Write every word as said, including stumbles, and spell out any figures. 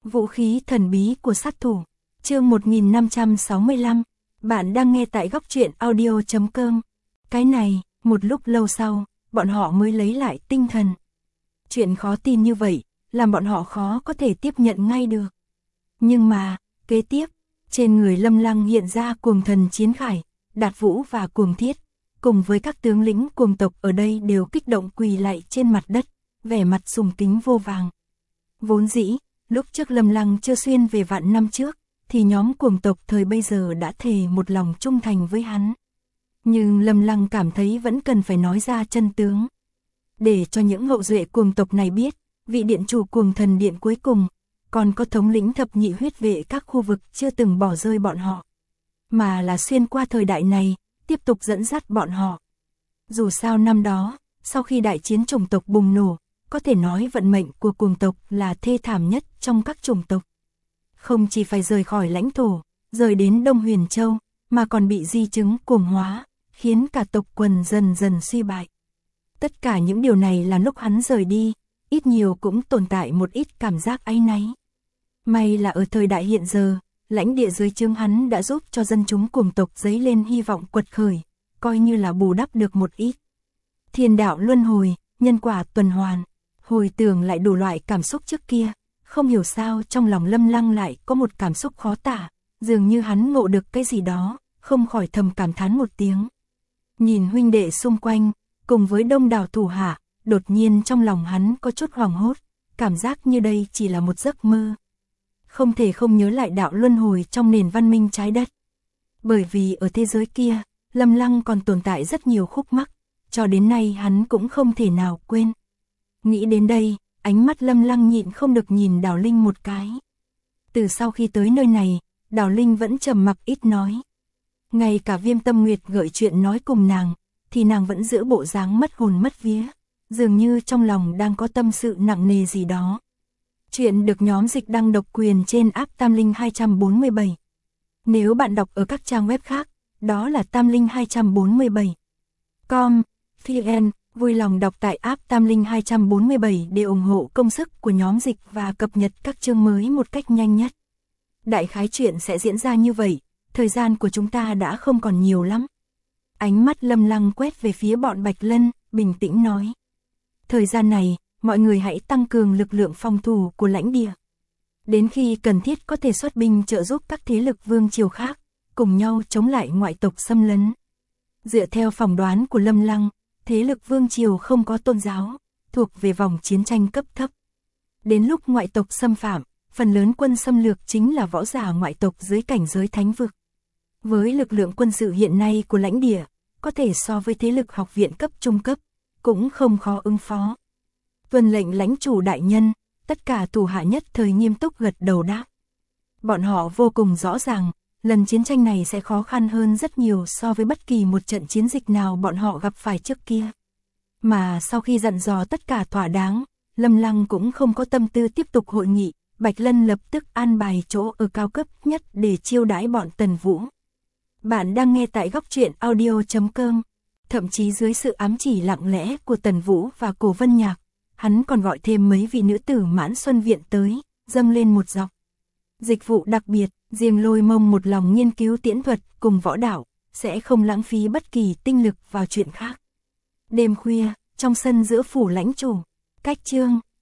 Vũ khí thần bí của sát thủ. Chương một nghìn năm trăm sáu mươi lăm. Bạn đang nghe tại góc truyện audio chấm com. Cái này, một lúc lâu sau, bọn họ mới lấy lại tinh thần. Chuyện khó tin như vậy, làm bọn họ khó có thể tiếp nhận ngay được. Nhưng mà, kế tiếp, trên người Lâm Lăng hiện ra cuồng thần chiến khải, Đạt Vũ và cuồng thiết, cùng với các tướng lĩnh cuồng tộc ở đây đều kích động quỳ lạy trên mặt đất, vẻ mặt sùng kính vô vàng. Vốn dĩ, lúc trước Lâm Lăng chưa xuyên về vạn năm trước, thì nhóm cuồng tộc thời bây giờ đã thề một lòng trung thành với hắn. Nhưng Lâm Lăng cảm thấy vẫn cần phải nói ra chân tướng. Để cho những hậu duệ cuồng tộc này biết, vị điện chủ cuồng thần điện cuối cùng, còn có thống lĩnh thập nhị huyết vệ các khu vực chưa từng bỏ rơi bọn họ. Mà là xuyên qua thời đại này, tiếp tục dẫn dắt bọn họ. Dù sao năm đó, sau khi đại chiến chủng tộc bùng nổ, có thể nói vận mệnh của cuồng tộc là thê thảm nhất trong các chủng tộc. Không chỉ phải rời khỏi lãnh thổ, rời đến Đông Huyền Châu, mà còn bị di chứng cuồng hóa, khiến cả tộc quần dần dần suy bại. Tất cả những điều này là lúc hắn rời đi, ít nhiều cũng tồn tại một ít cảm giác áy náy. May là ở thời đại hiện giờ, lãnh địa dưới trướng hắn đã giúp cho dân chúng cuồng tộc dấy lên hy vọng quật khởi, coi như là bù đắp được một ít. Thiên đạo luân hồi, nhân quả tuần hoàn, hồi tưởng lại đủ loại cảm xúc trước kia, không hiểu sao trong lòng Lâm Lăng lại có một cảm xúc khó tả, dường như hắn ngộ được cái gì đó, không khỏi thầm cảm thán một tiếng. Nhìn huynh đệ xung quanh, cùng với đông đảo thủ hạ, đột nhiên trong lòng hắn có chút hoảng hốt, cảm giác như đây chỉ là một giấc mơ. Không thể không nhớ lại đạo luân hồi trong nền văn minh trái đất. Bởi vì ở thế giới kia, Lâm Lăng còn tồn tại rất nhiều khúc mắc, cho đến nay hắn cũng không thể nào quên. Nghĩ đến đây, ánh mắt Lâm Lăng nhịn không được nhìn Đào Linh một cái. Từ sau khi tới nơi này, Đào Linh vẫn trầm mặc ít nói. Ngay cả Viêm Tâm Nguyệt gợi chuyện nói cùng nàng, thì nàng vẫn giữ bộ dáng mất hồn mất vía, dường như trong lòng đang có tâm sự nặng nề gì đó. Chuyện được nhóm dịch đăng độc quyền trên app Tam Linh hai bốn bảy. Nếu bạn đọc ở các trang web khác, đó là Tam Linh hai bốn bảy. Com, vn, vui lòng đọc tại app Tam Linh hai bốn bảy để ủng hộ công sức của nhóm dịch và cập nhật các chương mới một cách nhanh nhất. Đại khái chuyện sẽ diễn ra như vậy, thời gian của chúng ta đã không còn nhiều lắm. Ánh mắt Lâm Lăng quét về phía bọn Bạch Lân, bình tĩnh nói. Thời gian này, mọi người hãy tăng cường lực lượng phòng thủ của lãnh địa. Đến khi cần thiết có thể xuất binh trợ giúp các thế lực vương triều khác, cùng nhau chống lại ngoại tộc xâm lấn. Dựa theo phỏng đoán của Lâm Lăng, thế lực vương triều không có tôn giáo, thuộc về vòng chiến tranh cấp thấp. Đến lúc ngoại tộc xâm phạm, phần lớn quân xâm lược chính là võ giả ngoại tộc dưới cảnh giới thánh vực. Với lực lượng quân sự hiện nay của lãnh địa, có thể so với thế lực học viện cấp trung cấp, cũng không khó ứng phó. Tuân lệnh lãnh chủ đại nhân, tất cả thủ hạ nhất thời nghiêm túc gật đầu đáp. Bọn họ vô cùng rõ ràng, lần chiến tranh này sẽ khó khăn hơn rất nhiều so với bất kỳ một trận chiến dịch nào bọn họ gặp phải trước kia. Mà sau khi dặn dò tất cả thỏa đáng, Lâm Lăng cũng không có tâm tư tiếp tục hội nghị, Bạch Lân lập tức an bài chỗ ở cao cấp nhất để chiêu đãi bọn Tần Vũ. Bạn đang nghe tại góc truyện audio chấm com, thậm chí dưới sự ám chỉ lặng lẽ của Tần Vũ và Cổ Vân Nhạc, hắn còn gọi thêm mấy vị nữ tử Mãn Xuân Viện tới, dâng lên một dọc. Dịch vụ đặc biệt, riêng Lôi Mông một lòng nghiên cứu tiễn thuật cùng võ đạo, sẽ không lãng phí bất kỳ tinh lực vào chuyện khác. Đêm khuya, trong sân giữa phủ lãnh chủ, cách chương,